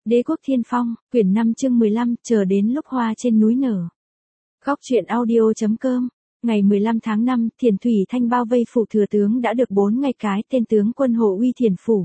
Đế quốc Thiên Phong, quyển 5 chương 15, chờ đến lúc hoa trên núi nở. Góc truyện audio.com. Ngày 15 tháng 5, Thiền Thủy Thanh bao vây phủ thừa tướng đã được 4 ngày cái tên tướng quân Hồ Uy Thiền Phủ.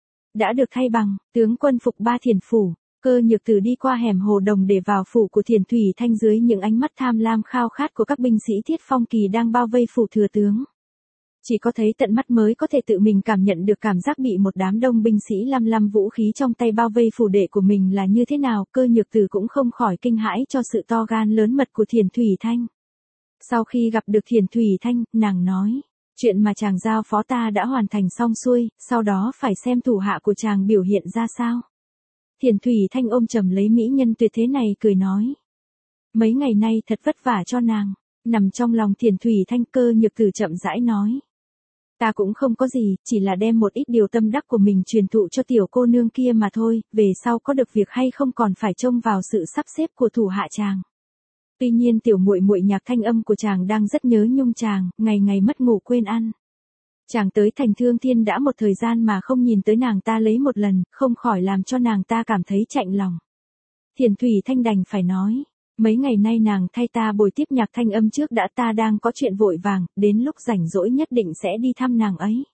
Đã được thay bằng, tướng quân phục ba Thiền Phủ. Cơ Nhược Tử đi qua hẻm hồ đồng để vào phủ của Thiền Thủy Thanh dưới những ánh mắt tham lam khao khát của các binh sĩ Thiết Phong Kỳ đang bao vây phủ thừa tướng. Chỉ có thấy tận mắt mới có thể tự mình cảm nhận được cảm giác bị một đám đông binh sĩ lăm lăm vũ khí trong tay bao vây phủ đệ của mình là như thế nào. Cơ Nhược Tử cũng không khỏi kinh hãi cho sự to gan lớn mật của Thiền Thủy Thanh. Sau khi gặp được Thiền Thủy Thanh, nàng nói, chuyện mà chàng giao phó ta đã hoàn thành xong xuôi, sau đó phải xem thủ hạ của chàng biểu hiện ra sao. Thiền Thủy Thanh ôm chầm lấy mỹ nhân tuyệt thế này cười nói, mấy ngày nay thật vất vả cho nàng. Nằm trong lòng Thiền Thủy Thanh, Cơ Nhược Tử chậm rãi nói, ta cũng không có gì, chỉ là đem một ít điều tâm đắc của mình truyền thụ cho tiểu cô nương kia mà thôi, về sau có được việc hay không còn phải trông vào sự sắp xếp của thủ hạ chàng. Tuy nhiên tiểu muội muội Nhạc Thanh Âm của chàng đang rất nhớ nhung chàng, ngày ngày mất ngủ quên ăn. Chàng tới thành Thương Thiên đã một thời gian mà không nhìn tới nàng ta lấy một lần, không khỏi làm cho nàng ta cảm thấy chạnh lòng. Thiền Thủy Thanh đành phải nói, mấy ngày nay nàng thay ta bồi tiếp Nhạc Thanh Âm trước đã, ta đang có chuyện vội vàng, đến lúc rảnh rỗi nhất định sẽ đi thăm nàng ấy.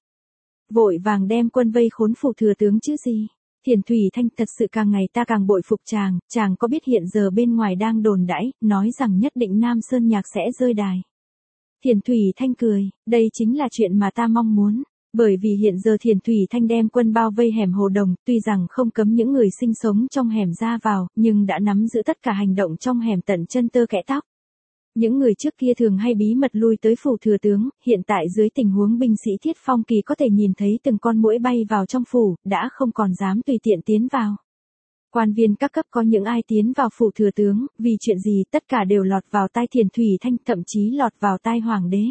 Vội vàng đem quân vây khốn phủ thừa tướng chứ gì. Thiền Thủy Thanh, thật sự càng ngày ta càng bội phục chàng có biết hiện giờ bên ngoài đang đồn đãi, nói rằng nhất định Nam Sơn Nhạc sẽ rơi đài. Thiền Thủy Thanh cười, đây chính là chuyện mà ta mong muốn. Bởi vì hiện giờ Thiền Thủy Thanh đem quân bao vây hẻm hồ đồng, tuy rằng không cấm những người sinh sống trong hẻm ra vào, nhưng đã nắm giữ tất cả hành động trong hẻm tận chân tơ kẽ tóc. Những người trước kia thường hay bí mật lui tới phủ thừa tướng, hiện tại dưới tình huống binh sĩ Thiết Phong Kỳ có thể nhìn thấy từng con muỗi bay vào trong phủ, đã không còn dám tùy tiện tiến vào. Quan viên các cấp có những ai tiến vào phủ thừa tướng, vì chuyện gì tất cả đều lọt vào tai Thiền Thủy Thanh, thậm chí lọt vào tai hoàng đế.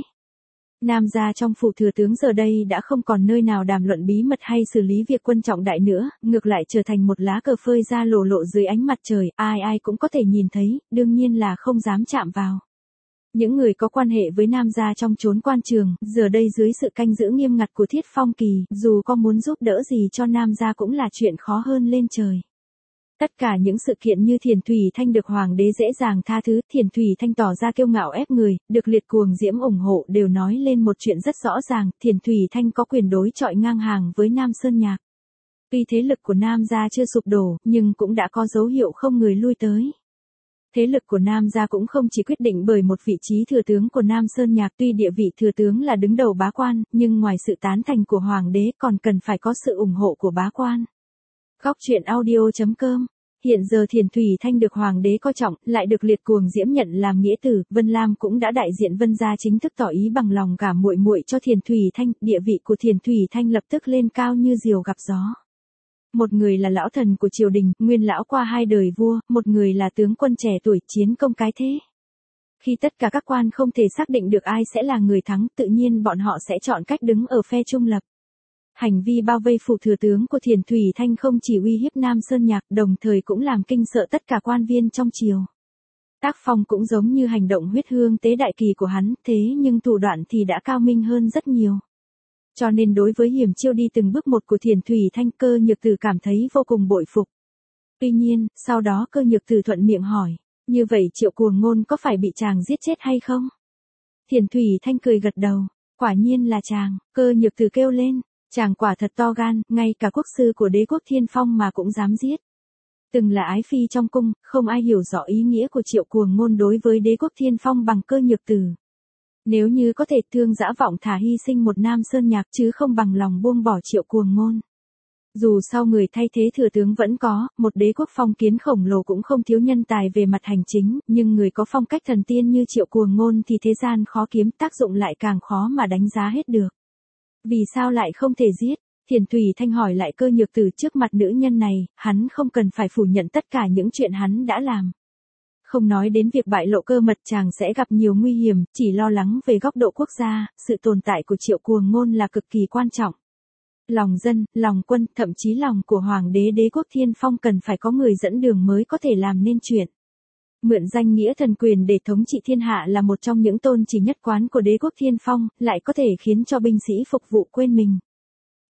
Nam gia trong phủ thừa tướng giờ đây đã không còn nơi nào đàm luận bí mật hay xử lý việc quan trọng đại nữa, ngược lại trở thành một lá cờ phơi ra lộ lộ dưới ánh mặt trời, ai ai cũng có thể nhìn thấy, đương nhiên là không dám chạm vào. Những người có quan hệ với Nam gia trong chốn quan trường, giờ đây dưới sự canh giữ nghiêm ngặt của Thiết Phong Kỳ, dù có muốn giúp đỡ gì cho Nam gia cũng là chuyện khó hơn lên trời. Tất cả những sự kiện như Thiền Thủy Thanh được hoàng đế dễ dàng tha thứ, Thiền Thủy Thanh tỏ ra kiêu ngạo ép người, được liệt cuồng diễm ủng hộ đều nói lên một chuyện rất rõ ràng, Thiền Thủy Thanh có quyền đối chọi ngang hàng với Nam Sơn Nhạc. Tuy thế lực của Nam gia chưa sụp đổ, nhưng cũng đã có dấu hiệu không người lui tới. Thế lực của Nam gia cũng không chỉ quyết định bởi một vị trí thừa tướng của Nam Sơn Nhạc, tuy địa vị thừa tướng là đứng đầu bá quan, nhưng ngoài sự tán thành của hoàng đế còn cần phải có sự ủng hộ của bá quan. Góc truyện audio.com. Hiện giờ Thiền Thủy Thanh được hoàng đế coi trọng, lại được liệt cuồng diễm nhận làm nghĩa tử, Vân Lam cũng đã đại diện Vân gia chính thức tỏ ý bằng lòng cả muội muội cho Thiền Thủy Thanh, địa vị của Thiền Thủy Thanh lập tức lên cao như diều gặp gió. Một người là lão thần của triều đình, nguyên lão qua 2 đời vua, một người là tướng quân trẻ tuổi, chiến công cái thế. Khi tất cả các quan không thể xác định được ai sẽ là người thắng, tự nhiên bọn họ sẽ chọn cách đứng ở phe trung lập. Hành vi bao vây phủ thừa tướng của Thiền Thủy Thanh không chỉ uy hiếp Nam Sơn Nhạc, đồng thời cũng làm kinh sợ tất cả quan viên trong triều. Tác phong cũng giống như hành động huyết hương tế đại kỳ của hắn, thế nhưng thủ đoạn thì đã cao minh hơn rất nhiều. Cho nên đối với hiểm chiêu đi từng bước một của Thiền Thủy Thanh, Cơ Nhược Tử cảm thấy vô cùng bội phục. Tuy nhiên, sau đó Cơ Nhược Tử thuận miệng hỏi, như vậy Triệu Cuồng Ngôn có phải bị chàng giết chết hay không? Thiền Thủy Thanh cười gật đầu, quả nhiên là chàng. Cơ Nhược Tử kêu lên, chàng quả thật to gan, ngay cả quốc sư của đế quốc Thiên Phong mà cũng dám giết. Từng là ái phi trong cung, không ai hiểu rõ ý nghĩa của Triệu Cuồng Ngôn đối với đế quốc Thiên Phong bằng Cơ Nhược Tử. Nếu như có thể thương dã vọng thả hy sinh một Nam Sơn Nhạc chứ không bằng lòng buông bỏ Triệu Cuồng Ngôn. Dù sau người thay thế thừa tướng vẫn có, một đế quốc phong kiến khổng lồ cũng không thiếu nhân tài về mặt hành chính, nhưng người có phong cách thần tiên như Triệu Cuồng Ngôn thì thế gian khó kiếm, tác dụng lại càng khó mà đánh giá hết được. Vì sao lại không thể giết? Thiền Thủy Thanh hỏi lại Cơ Nhược Tử, trước mặt nữ nhân này, hắn không cần phải phủ nhận tất cả những chuyện hắn đã làm. Không nói đến việc bại lộ cơ mật, chàng sẽ gặp nhiều nguy hiểm, chỉ lo lắng về góc độ quốc gia, sự tồn tại của Triệu Cuồng Ngôn là cực kỳ quan trọng. Lòng dân, lòng quân, thậm chí lòng của hoàng đế đế quốc Thiên Phong cần phải có người dẫn đường mới có thể làm nên chuyện. Mượn danh nghĩa thần quyền để thống trị thiên hạ là một trong những tôn chỉ nhất quán của đế quốc Thiên Phong, lại có thể khiến cho binh sĩ phục vụ quên mình.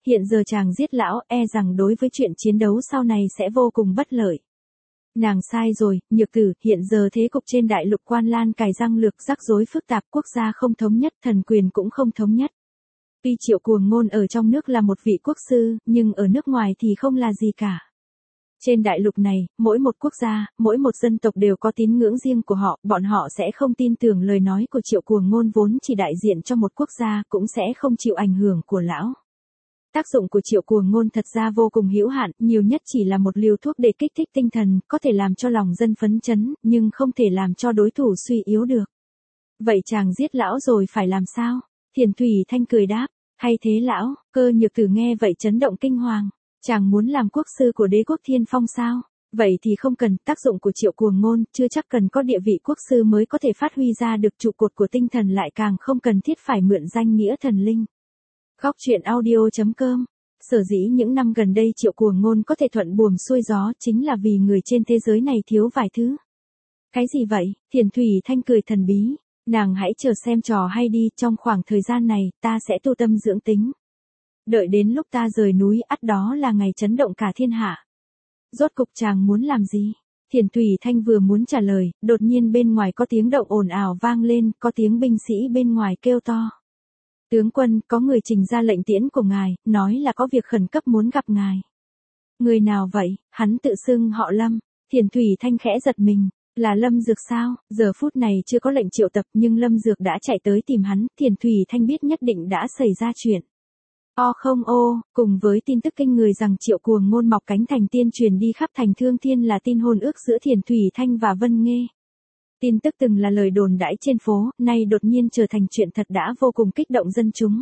Hiện giờ chàng giết lão e rằng đối với chuyện chiến đấu sau này sẽ vô cùng bất lợi. Nàng sai rồi, Nhược Tử, hiện giờ thế cục trên đại lục Quan Lan cài răng lược rắc rối phức tạp, quốc gia không thống nhất, thần quyền cũng không thống nhất. Tuy Triệu Cuồng Ngôn ở trong nước là một vị quốc sư, nhưng ở nước ngoài thì không là gì cả. Trên đại lục này, mỗi một quốc gia, mỗi một dân tộc đều có tín ngưỡng riêng của họ, bọn họ sẽ không tin tưởng lời nói của Triệu Cuồng Ngôn vốn chỉ đại diện cho một quốc gia, cũng sẽ không chịu ảnh hưởng của lão. Tác dụng của Triệu Cuồng Ngôn thật ra vô cùng hữu hạn, nhiều nhất chỉ là một liều thuốc để kích thích tinh thần, có thể làm cho lòng dân phấn chấn, nhưng không thể làm cho đối thủ suy yếu được. Vậy chàng giết lão rồi phải làm sao? Thiền Thủy Thanh cười đáp, hay thế lão, Cơ Nhược Tử nghe vậy chấn động kinh hoàng. Chàng muốn làm quốc sư của đế quốc Thiên Phong sao? Vậy thì không cần, tác dụng của Triệu Cuồng Ngôn chưa chắc cần có địa vị quốc sư mới có thể phát huy ra được trụ cột của tinh thần, lại càng không cần thiết phải mượn danh nghĩa thần linh. Góc truyện audio.com. Sở dĩ những năm gần đây Triệu Cuồng Ngôn có thể thuận buồm xuôi gió chính là vì người trên thế giới này thiếu vài thứ. Cái gì vậy? Thiền Thủy Thanh cười thần bí. Nàng hãy chờ xem trò hay đi, trong khoảng thời gian này, ta sẽ tu tâm dưỡng tính. Đợi đến lúc ta rời núi, ắt đó là ngày chấn động cả thiên hạ. Rốt cục chàng muốn làm gì? Thiền Thủy Thanh vừa muốn trả lời, đột nhiên bên ngoài có tiếng động ồn ào vang lên, có tiếng binh sĩ bên ngoài kêu to. Tướng quân, có người trình ra lệnh tiễn của ngài, nói là có việc khẩn cấp muốn gặp ngài. Người nào vậy? Hắn tự xưng họ Lâm. Thiền Thủy Thanh khẽ giật mình. Là Lâm Dược sao? Giờ phút này chưa có lệnh triệu tập nhưng Lâm Dược đã chạy tới tìm hắn, Thiền Thủy Thanh biết nhất định đã xảy ra chuyện. Cùng với tin tức kinh người rằng Triệu Cuồng Ngôn mọc cánh thành tiên truyền đi khắp thành Thương Thiên là tin hôn ước giữa Thiền Thủy Thanh và Vân Nghê. Tin tức từng là lời đồn đãi trên phố, nay đột nhiên trở thành chuyện thật đã vô cùng kích động dân chúng.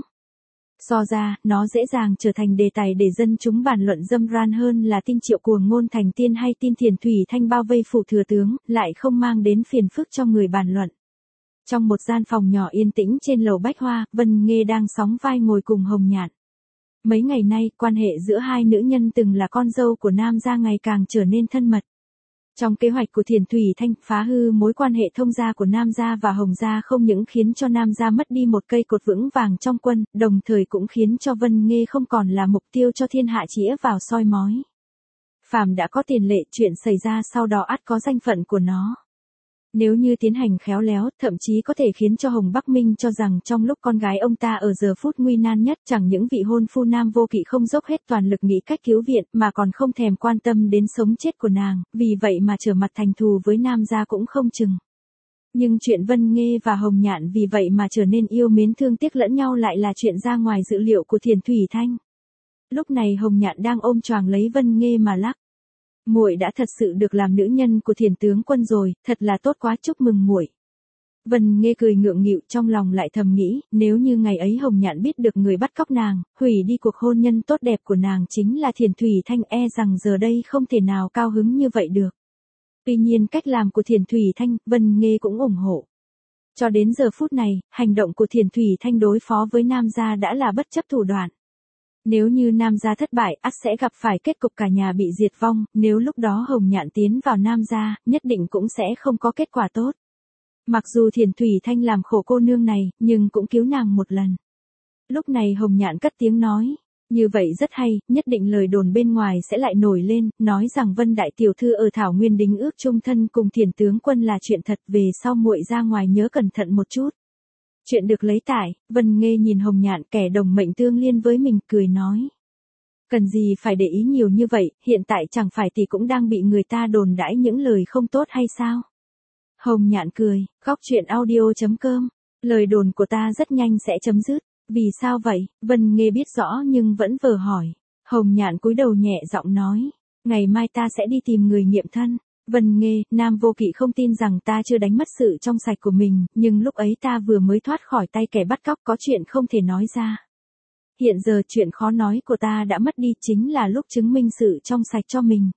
So ra, nó dễ dàng trở thành đề tài để dân chúng bàn luận râm ran hơn là tin Triệu Cuồng Ngôn thành tiên hay tin Thiền Thủy Thanh bao vây phủ thừa tướng, lại không mang đến phiền phức cho người bàn luận. Trong một gian phòng nhỏ yên tĩnh trên lầu Bách Hoa, Vân Nghê đang sóng vai ngồi cùng Hồng Nhạn. Mấy ngày nay, quan hệ giữa hai nữ nhân từng là con dâu của Nam gia ngày càng trở nên thân mật. Trong kế hoạch của Thiền Thủy Thanh, phá hư mối quan hệ thông gia của Nam gia và Hồng gia không những khiến cho Nam gia mất đi một cây cột vững vàng trong quân, đồng thời cũng khiến cho Vân Nghê không còn là mục tiêu cho thiên hạ chĩa vào soi mói. Phàm đã có tiền lệ, chuyện xảy ra sau đó ắt có danh phận của nó. Nếu như tiến hành khéo léo, thậm chí có thể khiến cho Hồng Bắc Minh cho rằng trong lúc con gái ông ta ở giờ phút nguy nan nhất, chẳng những vị hôn phu Nam Vô Kỵ không dốc hết toàn lực nghĩ cách cứu viện, mà còn không thèm quan tâm đến sống chết của nàng, vì vậy mà trở mặt thành thù với Nam gia cũng không chừng. Nhưng chuyện Vân Nghê và Hồng Nhạn vì vậy mà trở nên yêu mến thương tiếc lẫn nhau lại là chuyện ra ngoài dự liệu của Thiền Thủy Thanh. Lúc này Hồng Nhạn đang ôm choàng lấy Vân Nghê mà lắc. Muội đã thật sự được làm nữ nhân của Thiền tướng quân rồi, thật là tốt quá, chúc mừng muội. Vân Nghê cười ngượng nghịu, trong lòng lại thầm nghĩ, nếu như ngày ấy Hồng Nhạn biết được người bắt cóc nàng, hủy đi cuộc hôn nhân tốt đẹp của nàng chính là Thiền Thủy Thanh, e rằng giờ đây không thể nào cao hứng như vậy được. Tuy nhiên cách làm của Thiền Thủy Thanh, Vân Nghê cũng ủng hộ. Cho đến giờ phút này, hành động của Thiền Thủy Thanh đối phó với Nam gia đã là bất chấp thủ đoạn. Nếu như Nam gia thất bại, ắt sẽ gặp phải kết cục cả nhà bị diệt vong, nếu lúc đó Hồng Nhạn tiến vào Nam gia, nhất định cũng sẽ không có kết quả tốt. Mặc dù Thiền Thủy Thanh làm khổ cô nương này, nhưng cũng cứu nàng một lần. Lúc này Hồng Nhạn cất tiếng nói, như vậy rất hay, nhất định lời đồn bên ngoài sẽ lại nổi lên, nói rằng Vân đại tiểu thư ở Thảo Nguyên đính ước chung thân cùng Thiền tướng quân là chuyện thật, về sau muội ra ngoài nhớ cẩn thận một chút. Chuyện được lấy tải, Vân Nghê nhìn Hồng Nhạn kẻ đồng mệnh tương liên với mình, cười nói. Cần gì phải để ý nhiều như vậy, hiện tại chẳng phải tỷ cũng đang bị người ta đồn đãi những lời không tốt hay sao? Hồng Nhạn cười, góc truyện audio.com, lời đồn của ta rất nhanh sẽ chấm dứt. Vì sao vậy? Vân Nghê biết rõ nhưng vẫn vờ hỏi. Hồng Nhạn cúi đầu nhẹ giọng nói. Ngày mai ta sẽ đi tìm người nghiệm thân. Vân Nghê, Nam Vô Kỵ không tin rằng ta chưa đánh mất sự trong sạch của mình, nhưng lúc ấy ta vừa mới thoát khỏi tay kẻ bắt cóc, có chuyện không thể nói ra. Hiện giờ chuyện khó nói của ta đã mất đi, chính là lúc chứng minh sự trong sạch cho mình.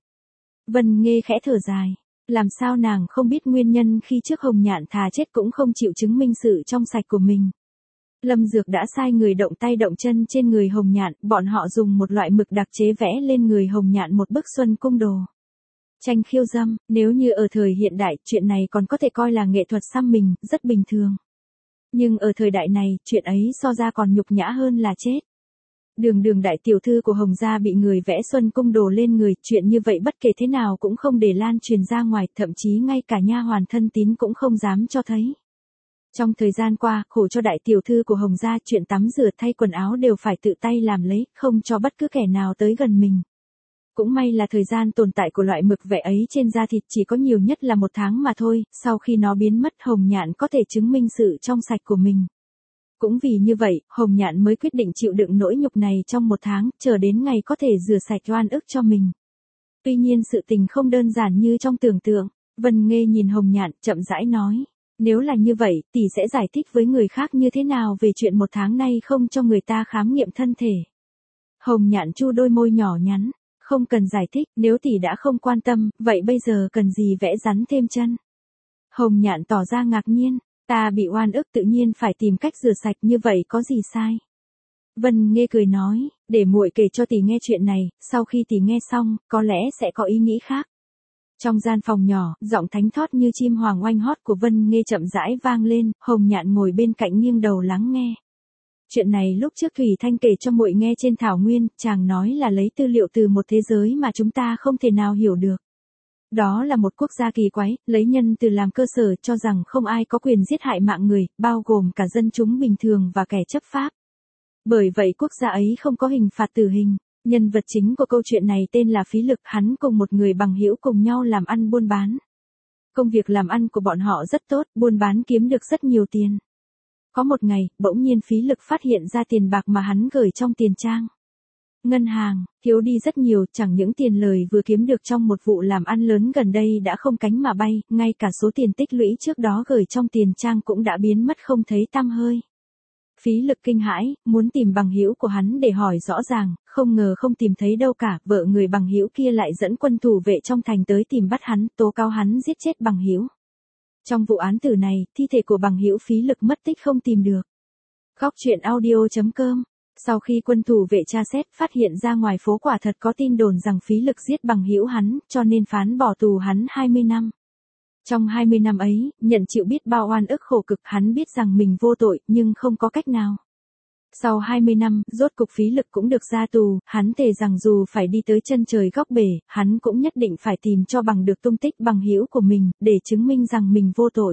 Vân Nghê khẽ thở dài. Làm sao nàng không biết nguyên nhân khi trước Hồng Nhạn thà chết cũng không chịu chứng minh sự trong sạch của mình. Lâm Dược đã sai người động tay động chân trên người Hồng Nhạn, bọn họ dùng một loại mực đặc chế vẽ lên người Hồng Nhạn một bức xuân cung đồ. Tranh khiêu dâm, nếu như ở thời hiện đại, chuyện này còn có thể coi là nghệ thuật xăm mình, rất bình thường. Nhưng ở thời đại này, chuyện ấy so ra còn nhục nhã hơn là chết. Đường Đường đại tiểu thư của Hồng gia bị người vẽ Xuân Cung đồ lên người, chuyện như vậy bất kể thế nào cũng không để lan truyền ra ngoài, thậm chí ngay cả nha hoàn thân tín cũng không dám cho thấy. Trong thời gian qua, khổ cho đại tiểu thư của Hồng gia, chuyện tắm rửa thay quần áo đều phải tự tay làm lấy, không cho bất cứ kẻ nào tới gần mình. Cũng may là thời gian tồn tại của loại mực vẽ ấy trên da thịt chỉ có nhiều nhất là 1 tháng mà thôi, sau khi nó biến mất Hồng Nhạn có thể chứng minh sự trong sạch của mình. Cũng vì như vậy, Hồng Nhạn mới quyết định chịu đựng nỗi nhục này trong 1 tháng, chờ đến ngày có thể rửa sạch oan ức cho mình. Tuy nhiên sự tình không đơn giản như trong tưởng tượng. Vân Nghê nhìn Hồng Nhạn, chậm rãi nói. Nếu là như vậy, tỷ sẽ giải thích với người khác như thế nào về chuyện 1 tháng nay không cho người ta khám nghiệm thân thể. Hồng Nhạn chu đôi môi nhỏ nhắn. Không cần giải thích, nếu tỷ đã không quan tâm, vậy bây giờ cần gì vẽ rắn thêm chân. Hồng Nhạn tỏ ra ngạc nhiên. Ta bị oan ức tự nhiên phải tìm cách rửa sạch, như vậy có gì sai. Vân Nghê cười nói, để muội kể cho tỷ nghe chuyện này, sau khi tỷ nghe xong, có lẽ sẽ có ý nghĩ khác. Trong gian phòng nhỏ, giọng thánh thót như chim hoàng oanh hót của Vân Nghê chậm rãi vang lên, Hồng Nhạn ngồi bên cạnh nghiêng đầu lắng nghe. Chuyện này lúc trước Thủy Thanh kể cho muội nghe trên thảo nguyên, chàng nói là lấy tư liệu từ một thế giới mà chúng ta không thể nào hiểu được. Đó là một quốc gia kỳ quái, lấy nhân từ làm cơ sở, cho rằng không ai có quyền giết hại mạng người, bao gồm cả dân chúng bình thường và kẻ chấp pháp. Bởi vậy quốc gia ấy không có hình phạt tử hình. Nhân vật chính của câu chuyện này tên là Phí Lực, hắn cùng một người bằng hữu cùng nhau làm ăn buôn bán. Công việc làm ăn của bọn họ rất tốt, buôn bán kiếm được rất nhiều tiền. Có một ngày, bỗng nhiên Phí Lực phát hiện ra tiền bạc mà hắn gửi trong tiền trang ngân hàng thiếu đi rất nhiều, chẳng những tiền lời vừa kiếm được trong một vụ làm ăn lớn gần đây đã không cánh mà bay, ngay cả số tiền tích lũy trước đó gửi trong tiền trang cũng đã biến mất không thấy tăm hơi. Phí Lực kinh hãi, muốn tìm bằng hữu của hắn để hỏi rõ ràng, không ngờ không tìm thấy đâu cả, vợ người bằng hữu kia lại dẫn quân thủ vệ trong thành tới tìm bắt hắn, tố cáo hắn giết chết bằng hữu. Trong vụ án tử này, thi thể của bằng hữu Phí Lực mất tích không tìm được. Góc truyện audio.com. Sau khi quân thủ vệ tra xét, phát hiện ra ngoài phố quả thật có tin đồn rằng Phí Lực giết bằng hữu hắn, cho nên phán bỏ tù hắn 20 năm. Trong 20 năm ấy, nhận chịu biết bao oan ức khổ cực, hắn biết rằng mình vô tội, nhưng không có cách nào. Sau 20 năm, rốt cục Phí Lực cũng được ra tù, hắn thề rằng dù phải đi tới chân trời góc bể, hắn cũng nhất định phải tìm cho bằng được tung tích bằng hữu của mình, để chứng minh rằng mình vô tội.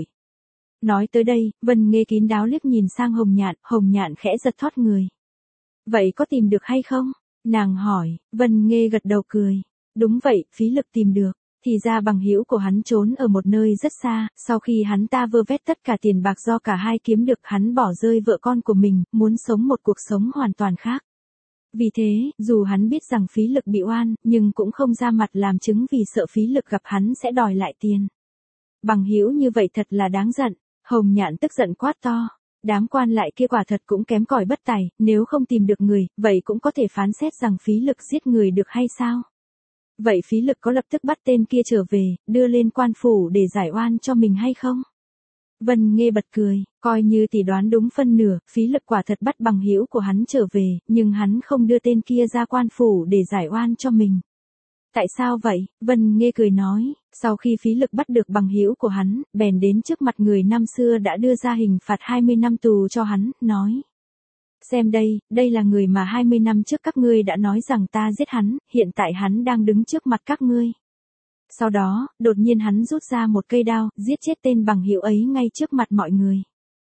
Nói tới đây, Vân Nghê kín đáo liếc nhìn sang Hồng Nhạn khẽ giật thót người. Vậy có tìm được hay không? Nàng hỏi. Vân Nghê gật đầu cười. Đúng vậy, Phí Lực tìm được. Thì ra bằng hữu của hắn trốn ở một nơi rất xa, sau khi hắn ta vơ vét tất cả tiền bạc do cả hai kiếm được, hắn bỏ rơi vợ con của mình, muốn sống một cuộc sống hoàn toàn khác. Vì thế, dù hắn biết rằng Phí Lực bị oan, nhưng cũng không ra mặt làm chứng vì sợ Phí Lực gặp hắn sẽ đòi lại tiền. Bằng hữu như vậy thật là đáng giận. Hồng Nhạn tức giận quát to. Đám quan lại kia quả thật cũng kém cỏi bất tài, nếu không tìm được người, vậy cũng có thể phán xét rằng Phí Lực giết người được hay sao? Vậy Phí Lực có lập tức bắt tên kia trở về, đưa lên quan phủ để giải oan cho mình hay không? Vân Nghê bật cười, coi như tỷ đoán đúng phân nửa, Phí Lực quả thật bắt bằng hữu của hắn trở về, nhưng hắn không đưa tên kia ra quan phủ để giải oan cho mình. Tại sao vậy? Vân Nghê cười nói, sau khi Phí Lực bắt được bằng hữu của hắn, bèn đến trước mặt người năm xưa đã đưa ra hình phạt 20 năm tù cho hắn, nói. Xem đây là người mà 20 năm trước các ngươi đã nói rằng ta giết hắn, hiện tại hắn đang đứng trước mặt các ngươi. Sau đó, đột nhiên hắn rút ra một cây đao, giết chết tên bằng hữu ấy ngay trước mặt mọi người.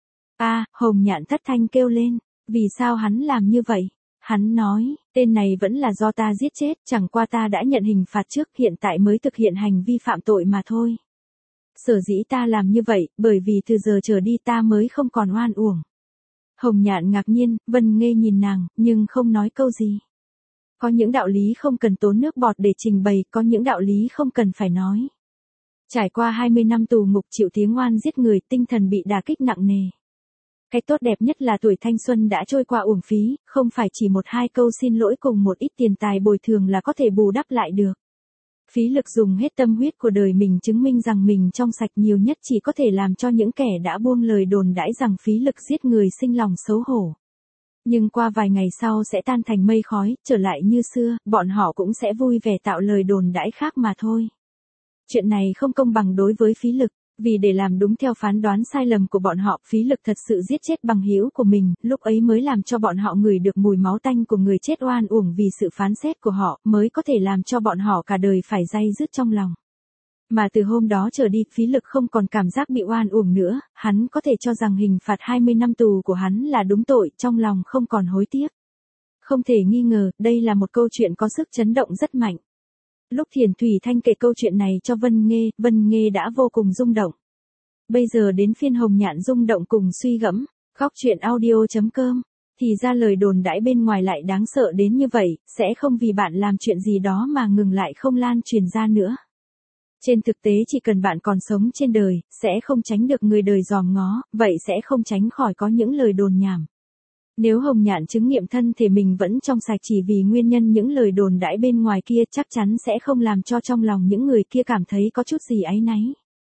Hồng Nhạn thất thanh kêu lên, vì sao hắn làm như vậy? Hắn nói, tên này vẫn là do ta giết chết, chẳng qua ta đã nhận hình phạt trước, hiện tại mới thực hiện hành vi phạm tội mà thôi. Sở dĩ ta làm như vậy, bởi vì từ giờ trở đi ta mới không còn oan uổng. Hồng Nhạn ngạc nhiên, Vân Nghê nhìn nàng, nhưng không nói câu gì. Có những đạo lý không cần tốn nước bọt để trình bày, có những đạo lý không cần phải nói. Trải qua 20 năm tù ngục chịu tiếng oan giết người, tinh thần bị đả kích nặng nề. Cái tốt đẹp nhất là tuổi thanh xuân đã trôi qua uổng phí, không phải chỉ một hai câu xin lỗi cùng một ít tiền tài bồi thường là có thể bù đắp lại được. Phí Lực dùng hết tâm huyết của đời mình chứng minh rằng mình trong sạch, nhiều nhất chỉ có thể làm cho những kẻ đã buông lời đồn đãi rằng Phí Lực giết người sinh lòng xấu hổ. Nhưng qua vài ngày sau sẽ tan thành mây khói, trở lại như xưa, bọn họ cũng sẽ vui vẻ tạo lời đồn đãi khác mà thôi. Chuyện này không công bằng đối với Phí Lực. Vì để làm đúng theo phán đoán sai lầm của bọn họ, Phí Lực thật sự giết chết bằng hữu của mình, lúc ấy mới làm cho bọn họ ngửi được mùi máu tanh của người chết oan uổng vì sự phán xét của họ, mới có thể làm cho bọn họ cả đời phải day dứt trong lòng. Mà từ hôm đó trở đi, Phí Lực không còn cảm giác bị oan uổng nữa, hắn có thể cho rằng hình phạt 20 năm tù của hắn là đúng tội, trong lòng không còn hối tiếc. Không thể nghi ngờ, đây là một câu chuyện có sức chấn động rất mạnh. Lúc Thiền Thủy Thanh kể câu chuyện này cho Vân Nghê đã vô cùng rung động. Bây giờ đến phiên Hồng Nhạn rung động cùng suy gẫm. Góc truyện audio.com. Thì ra lời đồn đãi bên ngoài lại đáng sợ đến như vậy, sẽ không vì bạn làm chuyện gì đó mà ngừng lại không lan truyền ra nữa. Trên thực tế chỉ cần bạn còn sống trên đời, sẽ không tránh được người đời dòm ngó, vậy sẽ không tránh khỏi có những lời đồn nhảm. Nếu Hồng Nhạn chứng nghiệm thân thể mình vẫn trong sạch chỉ vì nguyên nhân những lời đồn đãi bên ngoài kia, chắc chắn sẽ không làm cho trong lòng những người kia cảm thấy có chút gì áy náy.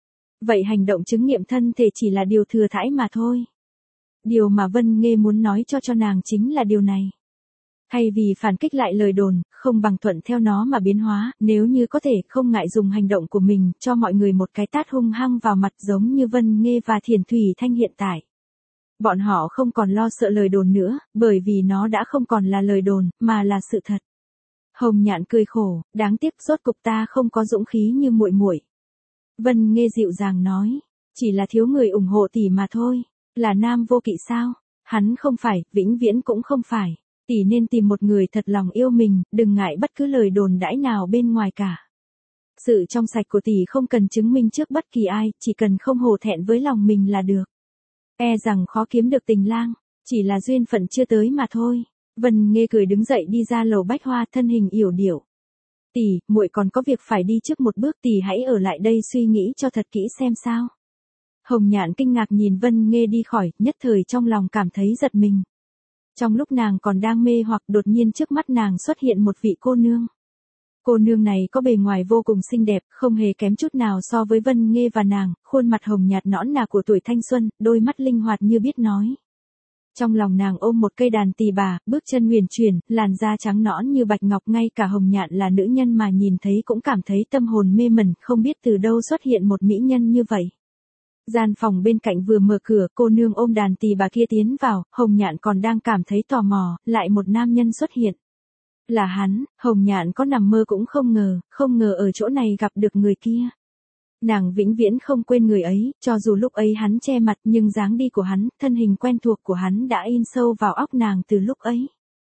Vậy hành động chứng nghiệm thân thể chỉ là điều thừa thãi mà thôi. Điều mà Vân Nghê muốn nói cho nàng chính là điều này. Thay vì phản kích lại lời đồn, không bằng thuận theo nó mà biến hóa, nếu như có thể không ngại dùng hành động của mình cho mọi người một cái tát hung hăng vào mặt giống như Vân Nghê và Thiền Thủy Thanh hiện tại. Bọn họ không còn lo sợ lời đồn nữa, bởi vì nó đã không còn là lời đồn, mà là sự thật. Hồng Nhạn cười khổ, đáng tiếc rốt cục ta không có dũng khí như muội muội. Vân Nghê dịu dàng nói, chỉ là thiếu người ủng hộ tỷ mà thôi, là Nam Vô Kỵ sao? Hắn không phải, vĩnh viễn cũng không phải. Tỷ nên tìm một người thật lòng yêu mình, đừng ngại bất cứ lời đồn đãi nào bên ngoài cả. Sự trong sạch của tỷ không cần chứng minh trước bất kỳ ai, chỉ cần không hổ thẹn với lòng mình là được. E rằng khó kiếm được tình lang, chỉ là duyên phận chưa tới mà thôi. Vân Nghê cười đứng dậy đi ra lầu bách hoa, thân hình yểu điệu. Tỷ, muội còn có việc phải đi trước một bước, tỷ hãy ở lại đây suy nghĩ cho thật kỹ xem sao. Hồng Nhạn kinh ngạc nhìn Vân Nghê đi khỏi, nhất thời trong lòng cảm thấy giật mình. Trong lúc nàng còn đang mê hoặc, đột nhiên trước mắt nàng xuất hiện một vị cô nương. Cô nương này có bề ngoài vô cùng xinh đẹp, không hề kém chút nào so với Vân Nghê và nàng, khuôn mặt hồng nhạt nõn nà của tuổi thanh xuân, đôi mắt linh hoạt như biết nói. Trong lòng nàng ôm một cây đàn tỳ bà, bước chân huyền chuyển, làn da trắng nõn như bạch ngọc, ngay cả Hồng Nhạn là nữ nhân mà nhìn thấy cũng cảm thấy tâm hồn mê mẩn, không biết từ đâu xuất hiện một mỹ nhân như vậy. Gian phòng bên cạnh vừa mở cửa, cô nương ôm đàn tỳ bà kia tiến vào, Hồng Nhạn còn đang cảm thấy tò mò, lại một nam nhân xuất hiện. Là hắn, Hồng Nhạn có nằm mơ cũng không ngờ ở chỗ này gặp được người kia. Nàng vĩnh viễn không quên người ấy, cho dù lúc ấy hắn che mặt nhưng dáng đi của hắn, thân hình quen thuộc của hắn đã in sâu vào óc nàng từ lúc ấy.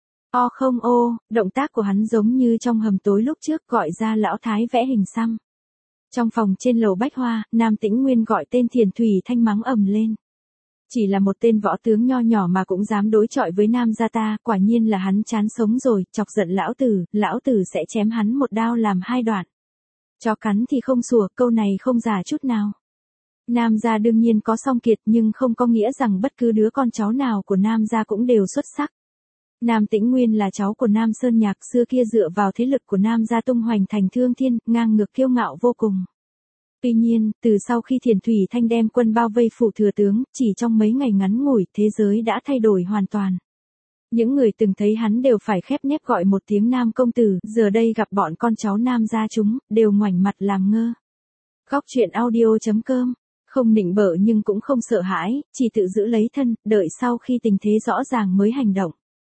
O không ô, động tác của hắn giống như trong hầm tối lúc trước gọi ra lão thái vẽ hình xăm. Trong phòng trên lầu bách hoa, Nam Tĩnh Nguyên gọi tên Thiền Thủy Thanh mắng ầm lên. Chỉ là một tên võ tướng nho nhỏ mà cũng dám đối chọi với Nam gia ta, quả nhiên là hắn chán sống rồi, chọc giận lão tử sẽ chém hắn một đao làm hai đoạn. Chó cắn thì không sủa, câu này không giả chút nào. Nam gia đương nhiên có song kiệt nhưng không có nghĩa rằng bất cứ đứa con cháu nào của Nam gia cũng đều xuất sắc. Nam Tĩnh Nguyên là cháu của Nam Sơn Nhạc, xưa kia dựa vào thế lực của Nam gia tung hoành thành thương thiên, ngang ngược kiêu ngạo vô cùng. Tuy nhiên, từ sau khi Thiền Thủy Thanh đem quân bao vây phủ thừa tướng, chỉ trong mấy ngày ngắn ngủi, thế giới đã thay đổi hoàn toàn. Những người từng thấy hắn đều phải khép nép gọi một tiếng Nam công tử, giờ đây gặp bọn con cháu Nam gia chúng, đều ngoảnh mặt làm ngơ. Góc truyện audio.com, không nịnh bợ nhưng cũng không sợ hãi, chỉ tự giữ lấy thân, đợi sau khi tình thế rõ ràng mới hành động.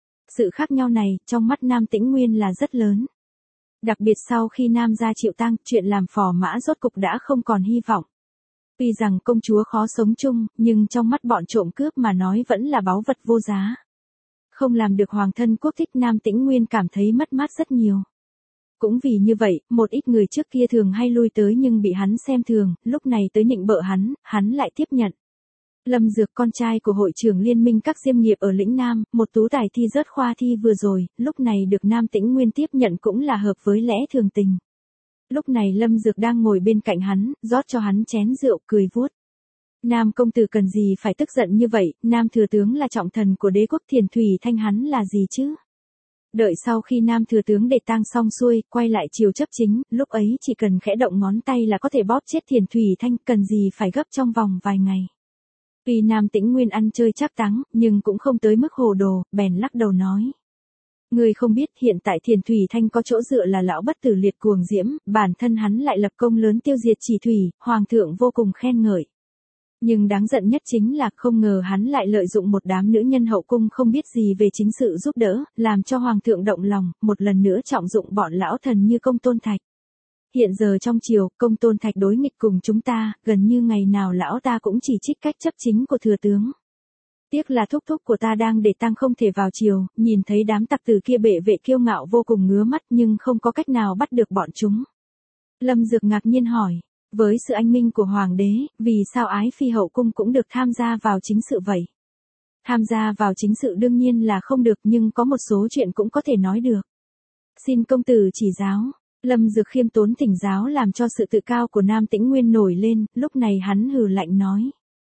Sự khác nhau này, trong mắt Nam Tĩnh Nguyên là rất lớn. Đặc biệt sau khi Nam gia chịu tang, chuyện làm phò mã rốt cục đã không còn hy vọng. Tuy rằng công chúa khó sống chung, nhưng trong mắt bọn trộm cướp mà nói vẫn là báu vật vô giá. Không làm được hoàng thân quốc thích, Nam Tĩnh Nguyên cảm thấy mất mát rất nhiều. Cũng vì như vậy, một ít người trước kia thường hay lui tới nhưng bị hắn xem thường, lúc này tới nịnh bợ hắn lại tiếp nhận. Lâm Dược, con trai của hội trưởng liên minh các diêm nghiệp ở lĩnh Nam, một tú tài thi rớt khoa thi vừa rồi, lúc này được Nam Tĩnh Nguyên tiếp nhận cũng là hợp với lẽ thường tình. Lúc này Lâm Dược đang ngồi bên cạnh hắn, rót cho hắn chén rượu, cười vuốt. Nam công tử cần gì phải tức giận như vậy, Nam thừa tướng là trọng thần của đế quốc, Thiền Thủy Thanh hắn là gì chứ? Đợi sau khi Nam thừa tướng để tang xong xuôi, quay lại triều chấp chính, lúc ấy chỉ cần khẽ động ngón tay là có thể bóp chết Thiền Thủy Thanh, cần gì phải gấp trong vòng vài ngày. Tuy Nam Tĩnh Nguyên ăn chơi trác táng, nhưng cũng không tới mức hồ đồ, bèn lắc đầu nói. Ngươi không biết hiện tại Thiền Thủy Thanh có chỗ dựa là lão bất tử liệt cuồng diễm, bản thân hắn lại lập công lớn tiêu diệt Chỉ Thủy, hoàng thượng vô cùng khen ngợi. Nhưng đáng giận nhất chính là không ngờ hắn lại lợi dụng một đám nữ nhân hậu cung không biết gì về chính sự giúp đỡ, làm cho hoàng thượng động lòng, một lần nữa trọng dụng bọn lão thần như Công Tôn Thạch. Hiện giờ trong triều, Công Tôn Thạch đối nghịch cùng chúng ta, gần như ngày nào lão ta cũng chỉ trích cách chấp chính của thừa tướng. Tiếc là thúc thúc của ta đang để tang không thể vào triều, nhìn thấy đám tặc tử kia bệ vệ kiêu ngạo vô cùng ngứa mắt nhưng không có cách nào bắt được bọn chúng. Lâm Dược ngạc nhiên hỏi, với sự anh minh của hoàng đế, vì sao ái phi hậu cung cũng được tham gia vào chính sự vậy? Tham gia vào chính sự đương nhiên là không được nhưng có một số chuyện cũng có thể nói được. Xin công tử chỉ giáo. Lâm Dược khiêm tốn thỉnh giáo làm cho sự tự cao của Nam Tĩnh Nguyên nổi lên, lúc này hắn hừ lạnh nói.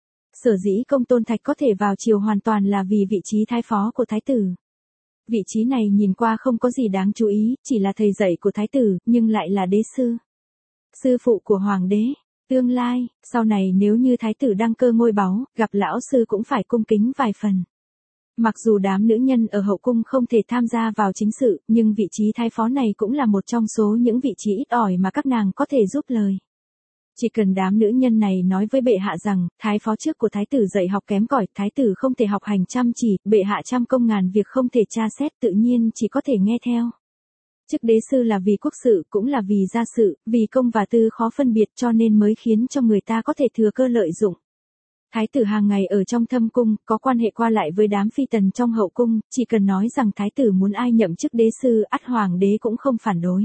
Sở dĩ Công Tôn Thạch có thể vào triều hoàn toàn là vì vị trí thái phó của thái tử. Vị trí này nhìn qua không có gì đáng chú ý, chỉ là thầy dạy của thái tử, nhưng lại là đế sư. Sư phụ của hoàng đế, tương lai, sau này nếu như thái tử đăng cơ ngôi báu, gặp lão sư cũng phải cung kính vài phần. Mặc dù đám nữ nhân ở hậu cung không thể tham gia vào chính sự, nhưng vị trí thái phó này cũng là một trong số những vị trí ít ỏi mà các nàng có thể giúp lời. Chỉ cần đám nữ nhân này nói với bệ hạ rằng, thái phó trước của thái tử dạy học kém cỏi, thái tử không thể học hành chăm chỉ, bệ hạ trăm công ngàn việc không thể tra xét tự nhiên chỉ có thể nghe theo. Chức đế sư là vì quốc sự cũng là vì gia sự, vì công và tư khó phân biệt cho nên mới khiến cho người ta có thể thừa cơ lợi dụng. Thái tử hàng ngày ở trong thâm cung, có quan hệ qua lại với đám phi tần trong hậu cung, chỉ cần nói rằng thái tử muốn ai nhậm chức đế sư, ắt hoàng đế cũng không phản đối.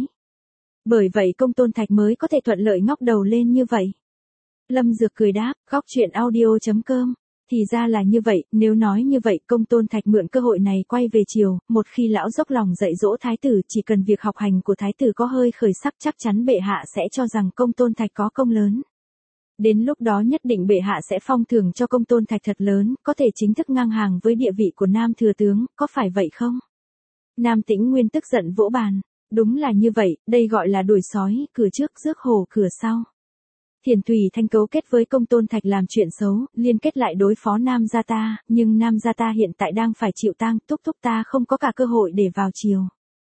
Bởi vậy Công Tôn Thạch mới có thể thuận lợi ngóc đầu lên như vậy. Lâm Dược cười đáp, góc chuyện audio.com. Thì ra là như vậy, nếu nói như vậy Công Tôn Thạch mượn cơ hội này quay về triều, một khi lão dốc lòng dạy dỗ thái tử chỉ cần việc học hành của thái tử có hơi khởi sắc chắc chắn bệ hạ sẽ cho rằng Công Tôn Thạch có công lớn. Đến lúc đó nhất định bệ hạ sẽ phong thưởng cho Công Tôn Thạch thật lớn, có thể chính thức ngang hàng với địa vị của Nam Thừa Tướng, có phải vậy không? Nam Tĩnh Nguyên tức giận vỗ bàn. Đúng là như vậy, đây gọi là đuổi sói, cửa trước rước hổ cửa sau. Thiền Thủy Thanh cấu kết với Công Tôn Thạch làm chuyện xấu, liên kết lại đối phó Nam gia ta, nhưng Nam gia ta hiện tại đang phải chịu tang, thúc thúc ta không có cả cơ hội để vào triều.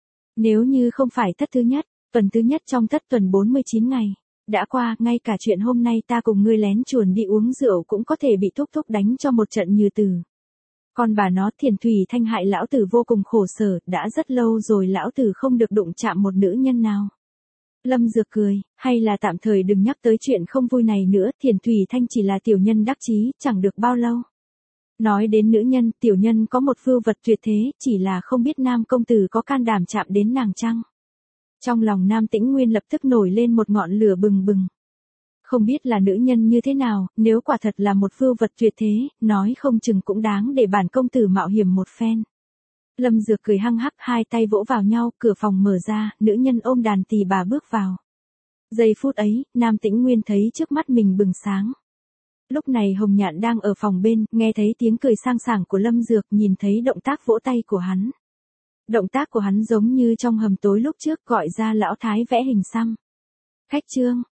Nếu như không phải thất thứ nhất, tuần thứ nhất trong thất tuần 49 ngày, đã qua, ngay cả chuyện hôm nay ta cùng ngươi lén chuồn đi uống rượu cũng có thể bị thúc thúc đánh cho một trận như tử. Còn bà nó Thiền Thủy Thanh hại lão tử vô cùng khổ sở, đã rất lâu rồi lão tử không được đụng chạm một nữ nhân nào. Lâm Dược cười, hay là tạm thời đừng nhắc tới chuyện không vui này nữa, Thiền Thủy Thanh chỉ là tiểu nhân đắc chí, chẳng được bao lâu. Nói đến nữ nhân, tiểu nhân có một vưu vật tuyệt thế, chỉ là không biết Nam công tử có can đảm chạm đến nàng chăng? Trong lòng Nam Tĩnh Nguyên lập tức nổi lên một ngọn lửa bừng bừng. Không biết là nữ nhân như thế nào, nếu quả thật là một vưu vật tuyệt thế, nói không chừng cũng đáng để bản công tử mạo hiểm một phen. Lâm Dược cười hăng hắc, hai tay vỗ vào nhau, cửa phòng mở ra, nữ nhân ôm đàn tỳ bà bước vào. Giây phút ấy, Nam Tĩnh Nguyên thấy trước mắt mình bừng sáng. Lúc này Hồng Nhạn đang ở phòng bên, nghe thấy tiếng cười sang sảng của Lâm Dược, nhìn thấy động tác vỗ tay của hắn. Động tác của hắn giống như trong hầm tối lúc trước gọi ra lão thái vẽ hình xăm. Khách trương,